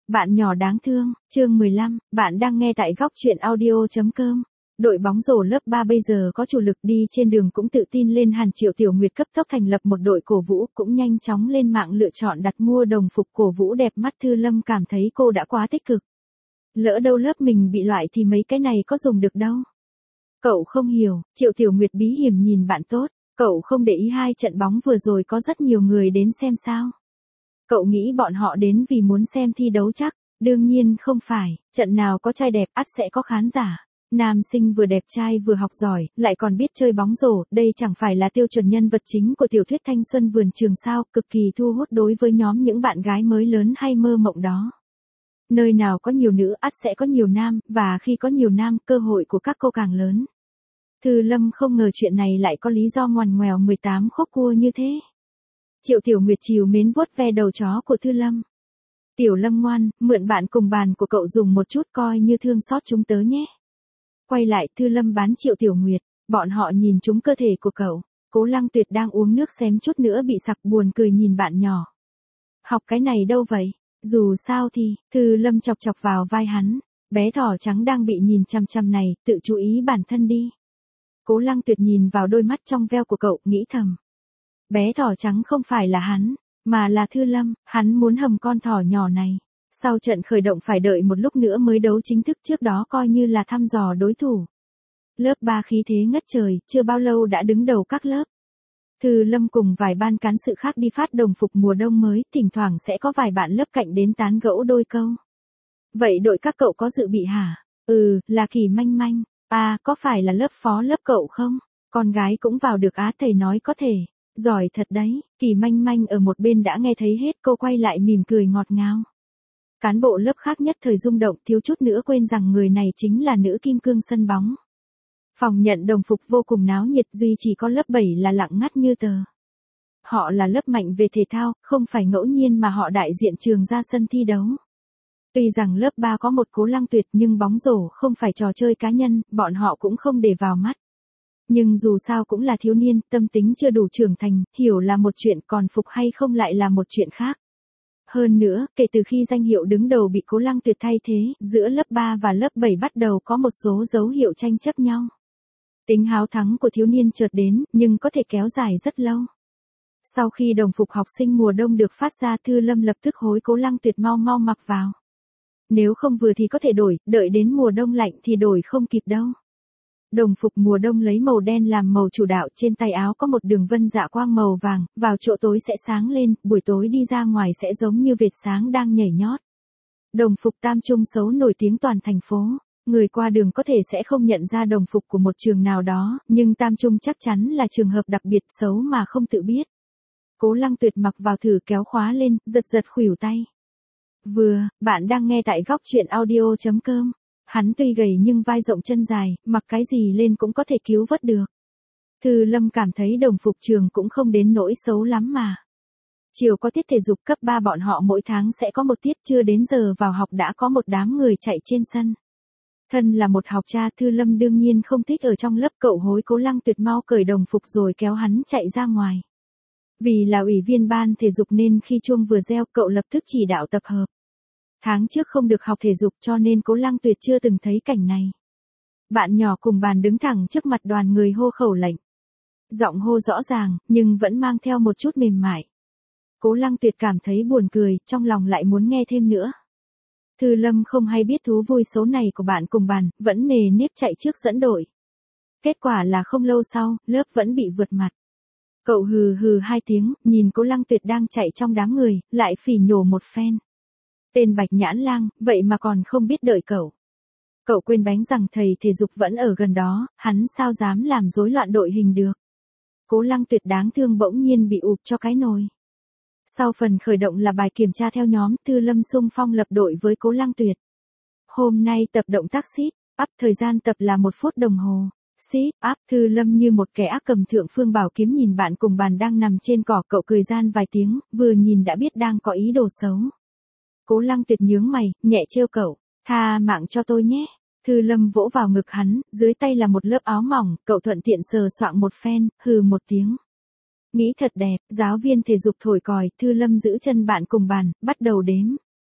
Bạn nhỏ đáng thương, chương 15, bạn đang nghe tại góc truyện audio.com. Đội bóng rổ lớp 3 bây giờ có chủ lực đi trên đường cũng tự tin lên hẳn. Triệu Tiểu Nguyệt cấp tốc thành lập một đội cổ vũ, cũng nhanh chóng lên mạng lựa chọn đặt mua đồng phục cổ vũ đẹp mắt. Thư Lâm cảm thấy cô đã quá tích cực. Lỡ đâu lớp mình bị loại thì mấy cái này có dùng được đâu. Cậu không hiểu, Triệu Tiểu Nguyệt bí hiểm nhìn bạn tốt, cậu không để ý 2 trận bóng vừa rồi có rất nhiều người đến xem sao? Cậu nghĩ bọn họ đến vì muốn xem thi đấu chắc? Đương nhiên không phải, trận nào có trai đẹp ắt sẽ có khán giả. Nam sinh vừa đẹp trai vừa học giỏi, lại còn biết chơi bóng rổ, đây chẳng phải là tiêu chuẩn nhân vật chính của tiểu thuyết thanh xuân vườn trường sao, cực kỳ thu hút đối với nhóm những bạn gái mới lớn hay mơ mộng đó. Nơi nào có nhiều nữ ắt sẽ có nhiều nam, và khi có nhiều nam, cơ hội của các cô càng lớn. Thư Lâm không ngờ chuyện này lại có lý do ngoằn ngoèo 18 khúc cua như thế. Triệu Tiểu Nguyệt trìu mến vuốt ve đầu chó của Thư Lâm. Tiểu Lâm ngoan, mượn bạn cùng bàn của cậu dùng một chút coi như thương xót chúng tớ nhé. Quay lại, Thư Lâm bán Triệu Tiểu Nguyệt, bọn họ nhìn trúng cơ thể của cậu. Cố Lăng Tuyệt đang uống nước xém chút nữa bị sặc, buồn cười nhìn bạn nhỏ. Học cái này đâu vậy? Dù sao thì, Thư Lâm chọc chọc vào vai hắn. Bé thỏ trắng đang bị nhìn chằm chằm này, tự chú ý bản thân đi. Cố Lăng Tuyệt nhìn vào đôi mắt trong veo của cậu, nghĩ thầm. Bé thỏ trắng không phải là hắn, mà là Thư Lâm, hắn muốn hầm con thỏ nhỏ này. Sau trận khởi động phải đợi một lúc nữa mới đấu chính thức, trước đó coi như là thăm dò đối thủ. Lớp 3 khí thế ngất trời, chưa bao lâu đã đứng đầu các lớp. Thư Lâm cùng vài ban cán sự khác đi phát đồng phục mùa đông mới, thỉnh thoảng sẽ có vài bạn lớp cạnh đến tán gẫu đôi câu. Vậy đội các cậu có dự bị hả? Là Kỳ Manh Manh. À, có phải là lớp phó lớp cậu không? Con gái cũng vào được á, thầy nói có thể. Giỏi thật đấy, Kỳ Manh Manh ở một bên đã nghe thấy hết, cô quay lại mỉm cười ngọt ngào. Cán bộ lớp khác nhất thời rung động, thiếu chút nữa quên rằng người này chính là nữ kim cương sân bóng. Phòng nhận đồng phục vô cùng náo nhiệt, duy chỉ có lớp 7 là lặng ngắt như tờ. Họ là lớp mạnh về thể thao, không phải ngẫu nhiên mà họ đại diện trường ra sân thi đấu. Tuy rằng lớp 3 có một Cố Lăng Tuyệt nhưng bóng rổ không phải trò chơi cá nhân, bọn họ cũng không để vào mắt. Nhưng dù sao cũng là thiếu niên, tâm tính chưa đủ trưởng thành, hiểu là một chuyện, còn phục hay không lại là một chuyện khác. Hơn nữa, kể từ khi danh hiệu đứng đầu bị Cố Lăng Tuyệt thay thế, giữa lớp 3 và lớp 7 bắt đầu có một số dấu hiệu tranh chấp nhau. Tính háo thắng của thiếu niên chợt đến, nhưng có thể kéo dài rất lâu. Sau khi đồng phục học sinh mùa đông được phát ra, Thư Lâm lập tức hối Cố Lăng Tuyệt mau mau mặc vào. Nếu không vừa thì có thể đổi, đợi đến mùa đông lạnh thì đổi không kịp đâu. Đồng phục mùa đông lấy màu đen làm màu chủ đạo, trên tay áo có một đường vân dạ quang màu vàng, vào chỗ tối sẽ sáng lên, buổi tối đi ra ngoài sẽ giống như vệt sáng đang nhảy nhót. Đồng phục tam trung xấu nổi tiếng toàn thành phố, người qua đường có thể sẽ không nhận ra đồng phục của một trường nào đó, nhưng tam trung chắc chắn là trường hợp đặc biệt xấu mà không tự biết. Cố Lăng Tuyệt mặc vào thử kéo khóa lên, giật giật khuỷu tay. Bạn đang nghe tại góc truyện audio.com. Hắn tuy gầy nhưng vai rộng chân dài, mặc cái gì lên cũng có thể cứu vớt được. Thư Lâm cảm thấy đồng phục trường cũng không đến nỗi xấu lắm mà. Chiều có tiết thể dục cấp 3 bọn họ mỗi tháng sẽ có một tiết, chưa đến giờ vào học đã có một đám người chạy trên sân. Thân là một học cha, Thư Lâm đương nhiên không thích ở trong lớp, cậu hối Cố Lăng Tuyệt mau cởi đồng phục rồi kéo hắn chạy ra ngoài. Vì là ủy viên ban thể dục nên khi chuông vừa reo, cậu lập tức chỉ đạo tập hợp. Tháng trước không được học thể dục cho nên Cố Lăng Tuyệt chưa từng thấy cảnh này. Bạn nhỏ cùng bàn đứng thẳng trước mặt đoàn người hô khẩu lệnh. Giọng hô rõ ràng, nhưng vẫn mang theo một chút mềm mại. Cố Lăng Tuyệt cảm thấy buồn cười, trong lòng lại muốn nghe thêm nữa. Thư Lâm không hay biết thú vui số này của bạn cùng bàn, vẫn nề nếp chạy trước dẫn đội. Kết quả là không lâu sau, lớp vẫn bị vượt mặt. Cậu hừ hừ 2 tiếng, nhìn Cố Lăng Tuyệt đang chạy trong đám người, lại phỉ nhổ một phen. Tên Bạch Nhãn Lang, vậy mà còn không biết đợi cậu. Cậu quên bánh rằng thầy thể dục vẫn ở gần đó, hắn sao dám làm rối loạn đội hình được. Cố Lăng Tuyệt đáng thương bỗng nhiên bị ụp cho cái nồi. Sau phần khởi động là bài kiểm tra theo nhóm, Thư Lâm xung phong lập đội với Cố Lăng Tuyệt. Hôm nay tập động tác sit up, thời gian tập là 1 phút đồng hồ. Sit up, Thư Lâm như một kẻ ác cầm thượng phương bảo kiếm nhìn bạn cùng bàn đang nằm trên cỏ, cậu cười gian vài tiếng, vừa nhìn đã biết đang có ý đồ xấu. Cố Lăng Tuyệt nhướng mày, nhẹ trêu cậu, tha mạng cho tôi nhé. Thư Lâm vỗ vào ngực hắn, dưới tay là một lớp áo mỏng, cậu thuận tiện sờ soạng một phen, hừ một tiếng. Nghĩ thật đẹp, giáo viên thể dục thổi còi, Thư Lâm giữ chân bạn cùng bàn, bắt đầu đếm.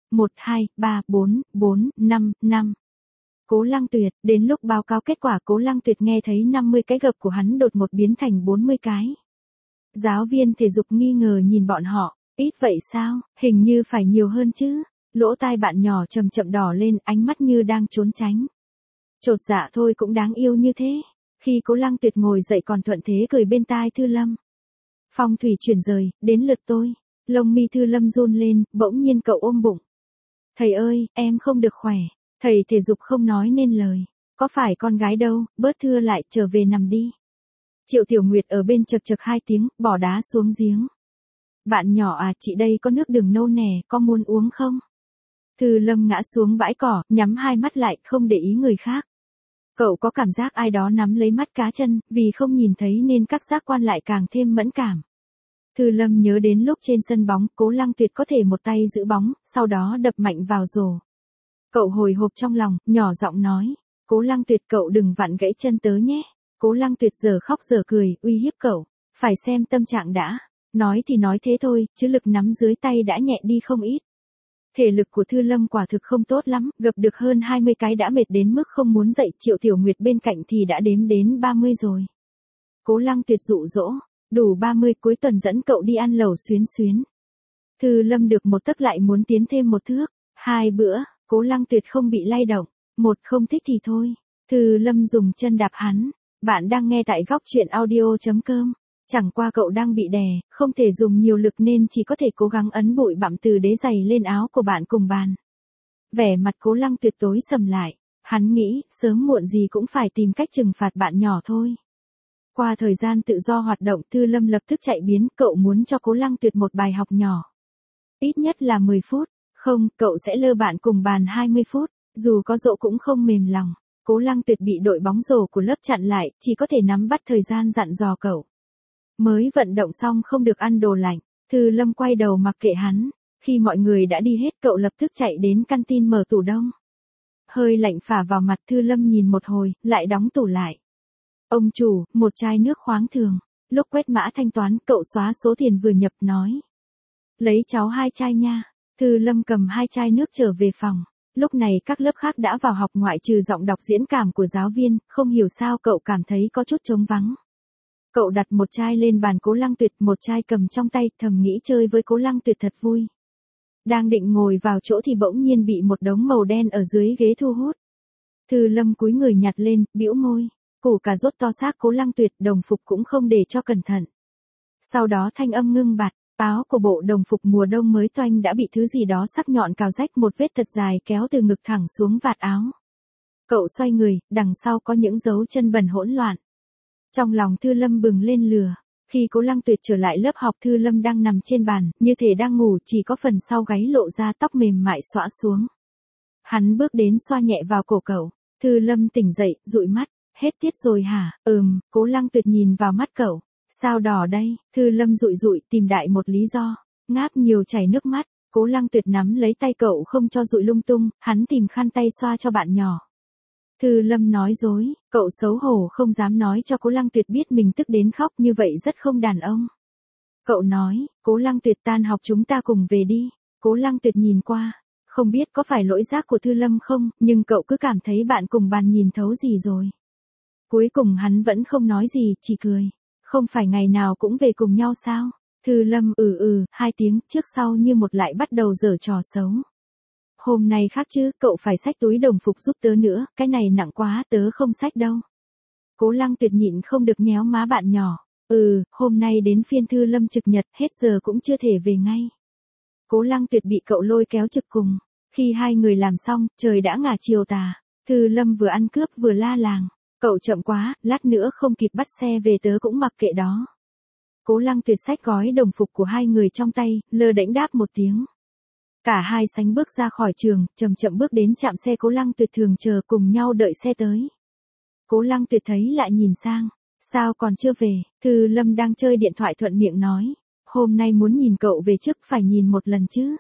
1, 2, 3, 4, 4, 5, 5. Cố Lăng Tuyệt, đến lúc báo cáo kết quả Cố Lăng Tuyệt nghe thấy 50 cái gập của hắn đột ngột biến thành 40 cái. Giáo viên thể dục nghi ngờ nhìn bọn họ, ít vậy sao, hình như phải nhiều hơn chứ. Lỗ tai bạn nhỏ chậm chậm đỏ lên, ánh mắt như đang trốn tránh. Chột dạ thôi cũng đáng yêu như thế. Khi Cố Lăng Tuyệt ngồi dậy còn thuận thế cười bên tai Thư Lâm. Phong thủy chuyển rời, đến lượt tôi. Lông mi Thư Lâm run lên, bỗng nhiên cậu ôm bụng. Thầy ơi, em không được khỏe. Thầy thể dục không nói nên lời. Có phải con gái đâu, bớt thưa lại, trở về nằm đi. Triệu Tiểu Nguyệt ở bên chật chật 2 tiếng, bỏ đá xuống giếng. Bạn nhỏ à, chị đây có nước đường nâu nè, có muốn uống không? Thư Lâm ngã xuống bãi cỏ, nhắm hai mắt lại, không để ý người khác. Cậu có cảm giác ai đó nắm lấy mắt cá chân, vì không nhìn thấy nên các giác quan lại càng thêm mẫn cảm. Thư Lâm nhớ đến lúc trên sân bóng, Cố Lăng Tuyệt có thể một tay giữ bóng, sau đó đập mạnh vào rổ. Cậu hồi hộp trong lòng, nhỏ giọng nói, Cố Lăng Tuyệt cậu đừng vặn gãy chân tớ nhé. Cố Lăng Tuyệt giờ khóc giờ cười, uy hiếp cậu, phải xem tâm trạng đã. Nói thì nói thế thôi, chứ lực nắm dưới tay đã nhẹ đi không ít. Thể lực của Thư Lâm quả thực không tốt lắm, gập được hơn 20 cái đã mệt đến mức không muốn dậy. Triệu Tiểu Nguyệt bên cạnh thì đã đếm đến 30 rồi. Cố Lăng Tuyệt dụ dỗ, đủ 30 cuối tuần dẫn cậu đi ăn lẩu xuyến xuyến. Thư Lâm được một tấc lại muốn tiến thêm một thước. 2 bữa, Cố Lăng Tuyệt không bị lay động. 1 không thích thì thôi. Thư Lâm dùng chân đạp hắn. Bạn đang nghe tại góc truyện audio.com. Chẳng qua cậu đang bị đè, không thể dùng nhiều lực nên chỉ có thể cố gắng ấn bụi bặm từ đế giày lên áo của bạn cùng bàn. Vẻ mặt Cố Lăng Tuyệt tối sầm lại. Hắn nghĩ, sớm muộn gì cũng phải tìm cách trừng phạt bạn nhỏ thôi. Qua thời gian tự do hoạt động, Thư Lâm lập tức chạy biến, cậu muốn cho Cố Lăng Tuyệt một bài học nhỏ. Ít nhất là 10 phút, không, cậu sẽ lơ bạn cùng bàn 20 phút, dù có dỗ cũng không mềm lòng. Cố Lăng Tuyệt bị đội bóng rổ của lớp chặn lại, chỉ có thể nắm bắt thời gian dặn dò cậu. Mới vận động xong không được ăn đồ lạnh, Thư Lâm quay đầu mặc kệ hắn. Khi mọi người đã đi hết cậu lập tức chạy đến căn tin mở tủ đông. Hơi lạnh phả vào mặt, Thư Lâm nhìn một hồi, lại đóng tủ lại. Ông chủ, một chai nước khoáng thường. Lúc quét mã thanh toán, cậu xóa số tiền vừa nhập nói. Lấy cháu 2 chai nha. Thư Lâm cầm 2 chai nước trở về phòng. Lúc này các lớp khác đã vào học ngoại trừ giọng đọc diễn cảm của giáo viên, không hiểu sao cậu cảm thấy có chút trống vắng. Cậu đặt một chai lên bàn Cố Lăng Tuyệt, một chai cầm trong tay, thầm nghĩ chơi với Cố Lăng Tuyệt thật vui. Đang định ngồi vào chỗ thì bỗng nhiên bị một đống màu đen ở dưới ghế thu hút. Thư Lâm cúi người nhặt lên, bĩu môi. Củ cà rốt to xác Cố Lăng Tuyệt, đồng phục cũng không để cho cẩn thận. Sau đó thanh âm ngưng bặt, áo của bộ đồng phục mùa đông mới toanh đã bị thứ gì đó sắc nhọn cào rách, một vết thật dài kéo từ ngực thẳng xuống vạt áo. Cậu xoay người, đằng sau có những dấu chân bẩn hỗn loạn. Trong lòng Thư Lâm bừng lên lửa. Khi Cố Lăng Tuyệt trở lại lớp học, Thư Lâm đang nằm trên bàn, như thể đang ngủ, chỉ có phần sau gáy lộ ra, tóc mềm mại xõa xuống. Hắn bước đến xoa nhẹ vào cổ cậu. Thư Lâm tỉnh dậy, dụi mắt. Hết tiết rồi hả? Cố Lăng Tuyệt nhìn vào mắt cậu. Sao đỏ đây? Thư Lâm dụi dụi, tìm đại một lý do. Ngáp nhiều chảy nước mắt. Cố Lăng Tuyệt nắm lấy tay cậu không cho dụi lung tung, hắn tìm khăn tay xoa cho bạn nhỏ. Thư Lâm nói dối, cậu xấu hổ không dám nói cho Cố Lăng Tuyệt biết mình tức đến khóc, như vậy rất không đàn ông. Cậu nói, Cố Lăng Tuyệt tan học chúng ta cùng về đi. Cố Lăng Tuyệt nhìn qua, không biết có phải lỗi giác của Thư Lâm không, nhưng cậu cứ cảm thấy bạn cùng bàn nhìn thấu gì rồi. Cuối cùng hắn vẫn không nói gì, chỉ cười. Không phải ngày nào cũng về cùng nhau sao? Thư Lâm 2 tiếng, trước sau như một lại bắt đầu giở trò xấu. Hôm nay khác chứ, cậu phải xách túi đồng phục giúp tớ nữa, cái này nặng quá, tớ không xách đâu. Cố Lăng Tuyệt nhịn không được nhéo má bạn nhỏ. Hôm nay đến phiên Thư Lâm trực nhật, hết giờ cũng chưa thể về ngay. Cố Lăng Tuyệt bị cậu lôi kéo trực cùng. Khi hai người làm xong, trời đã ngả chiều tà. Thư Lâm vừa ăn cướp vừa la làng. Cậu chậm quá, lát nữa không kịp bắt xe về tớ cũng mặc kệ đó. Cố Lăng Tuyệt xách gói đồng phục của hai người trong tay, lơ đễnh đáp một tiếng. Cả hai sánh bước ra khỏi trường, chậm chậm bước đến trạm xe Cố Lăng Tuyệt thường chờ, cùng nhau đợi xe tới. Cố Lăng Tuyệt thấy lại nhìn sang. Sao còn chưa về? Thư Lâm đang chơi điện thoại thuận miệng nói. Hôm nay muốn nhìn cậu về trước phải nhìn một lần chứ.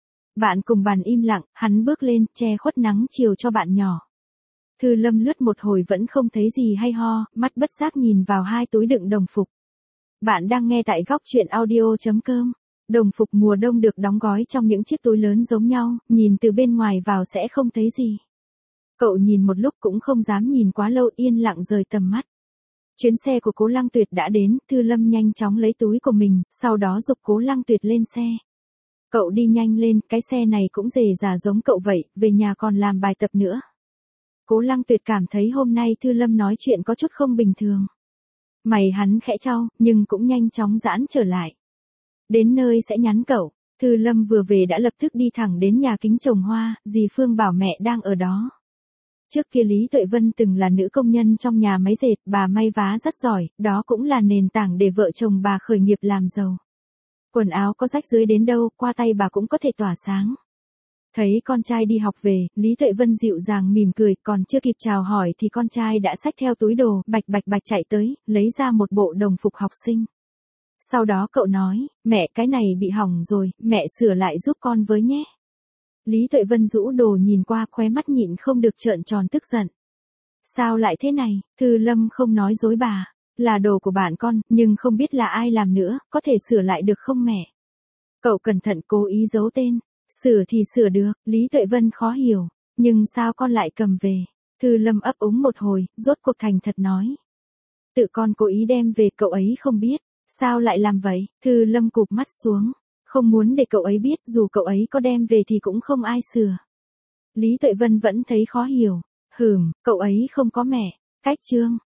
Bạn cùng bàn im lặng, hắn bước lên, che khuất nắng chiều cho bạn nhỏ. Thư Lâm lướt một hồi vẫn không thấy gì hay ho, mắt bất giác nhìn vào hai túi đựng đồng phục. Bạn đang nghe tại góc truyện audio.com. Đồng phục mùa đông được đóng gói trong những chiếc túi lớn giống nhau, nhìn từ bên ngoài vào sẽ không thấy gì. Cậu nhìn một lúc cũng không dám nhìn quá lâu, yên lặng rời tầm mắt. Chuyến xe của Cố Lăng Tuyệt đã đến, Thư Lâm nhanh chóng lấy túi của mình, sau đó giục Cố Lăng Tuyệt lên xe. Cậu đi nhanh lên, cái xe này cũng rề rà giống cậu vậy, về nhà còn làm bài tập nữa. Cố Lăng Tuyệt cảm thấy hôm nay Thư Lâm nói chuyện có chút không bình thường. Mày hắn khẽ chau, nhưng cũng nhanh chóng giãn trở lại. Đến nơi sẽ nhắn cậu. Thư Lâm vừa về đã lập tức đi thẳng đến nhà kính trồng hoa, dì Phương bảo mẹ đang ở đó. Trước kia Lý Tuệ Vân từng là nữ công nhân trong nhà máy dệt, bà may vá rất giỏi, đó cũng là nền tảng để vợ chồng bà khởi nghiệp làm giàu. Quần áo có rách rưới đến đâu, qua tay bà cũng có thể tỏa sáng. Thấy con trai đi học về, Lý Tuệ Vân dịu dàng mỉm cười, còn chưa kịp chào hỏi thì con trai đã xách theo túi đồ, bạch bạch bạch chạy tới, lấy ra một bộ đồng phục học sinh. Sau đó cậu nói, mẹ cái này bị hỏng rồi, mẹ sửa lại giúp con với nhé. Lý Tuệ Vân rũ đồ nhìn qua, khóe mắt nhịn không được trợn tròn tức giận. Sao lại thế này, Thư Lâm không nói dối bà, là đồ của bạn con, nhưng không biết là ai làm nữa, có thể sửa lại được không mẹ? Cậu cẩn thận cố ý giấu tên, sửa thì sửa được, Lý Tuệ Vân khó hiểu, nhưng sao con lại cầm về? Thư Lâm ấp úng một hồi, rốt cuộc thành thật nói. Tự con cố ý đem về, cậu ấy không biết, sao lại làm vậy? Thư Lâm cụp mắt xuống. Không muốn để cậu ấy biết, dù cậu ấy có đem về thì cũng không ai sửa. Lý Tuệ Vân vẫn thấy khó hiểu. Cậu ấy không có mẹ. Cách chương.